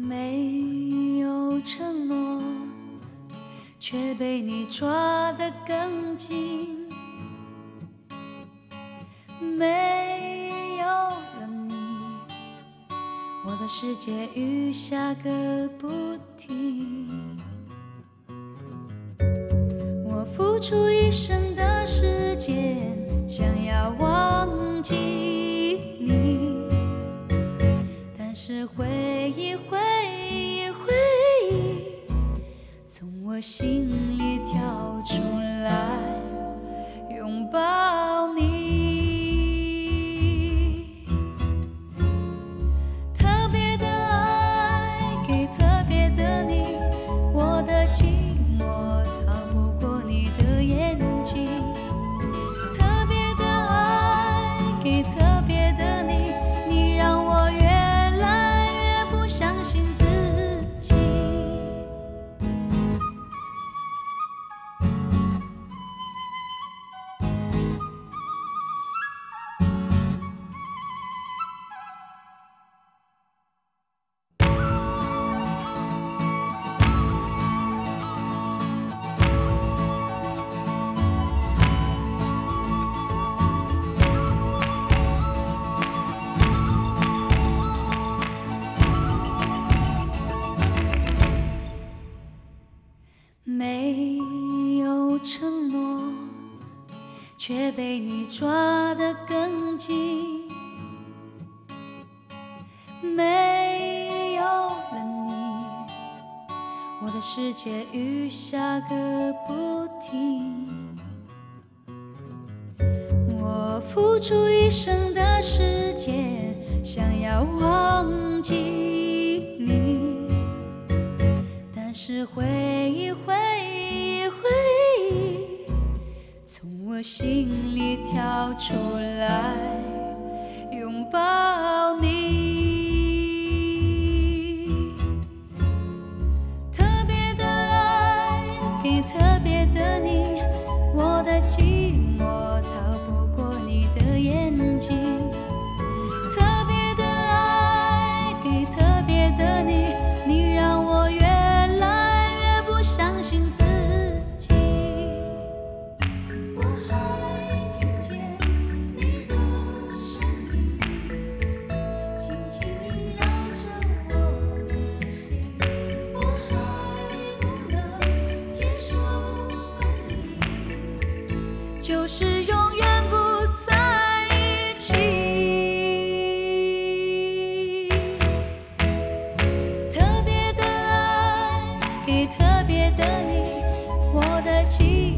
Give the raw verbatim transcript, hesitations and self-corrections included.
没有承诺，却被你抓得更紧。没有了你，我的世界雨下个不停。我付出一生的时间，想要忘记你，但是回忆回忆回忆从我心里跳出来，拥抱你。特别的爱给特别的你，我的寂寞逃不过你的眼睛。特别的爱给特别的你，你让我越来越不相信自己。没有承诺，却被你抓得更紧。没有了你，我的世界雨下个不停。我付出一生的时间，想要忘记你，但是回忆回忆回忆从我心里跳出来，拥抱你。特别的爱给特别的你，我的寂寞逃不过你的眼睛。特别的爱给特别的你，你让我越来越不相信自己。我还听见你的声音，轻轻萦绕着我的心。我还不能接受分离，就是永远不在一起。特别的爱给特别的你，我的记忆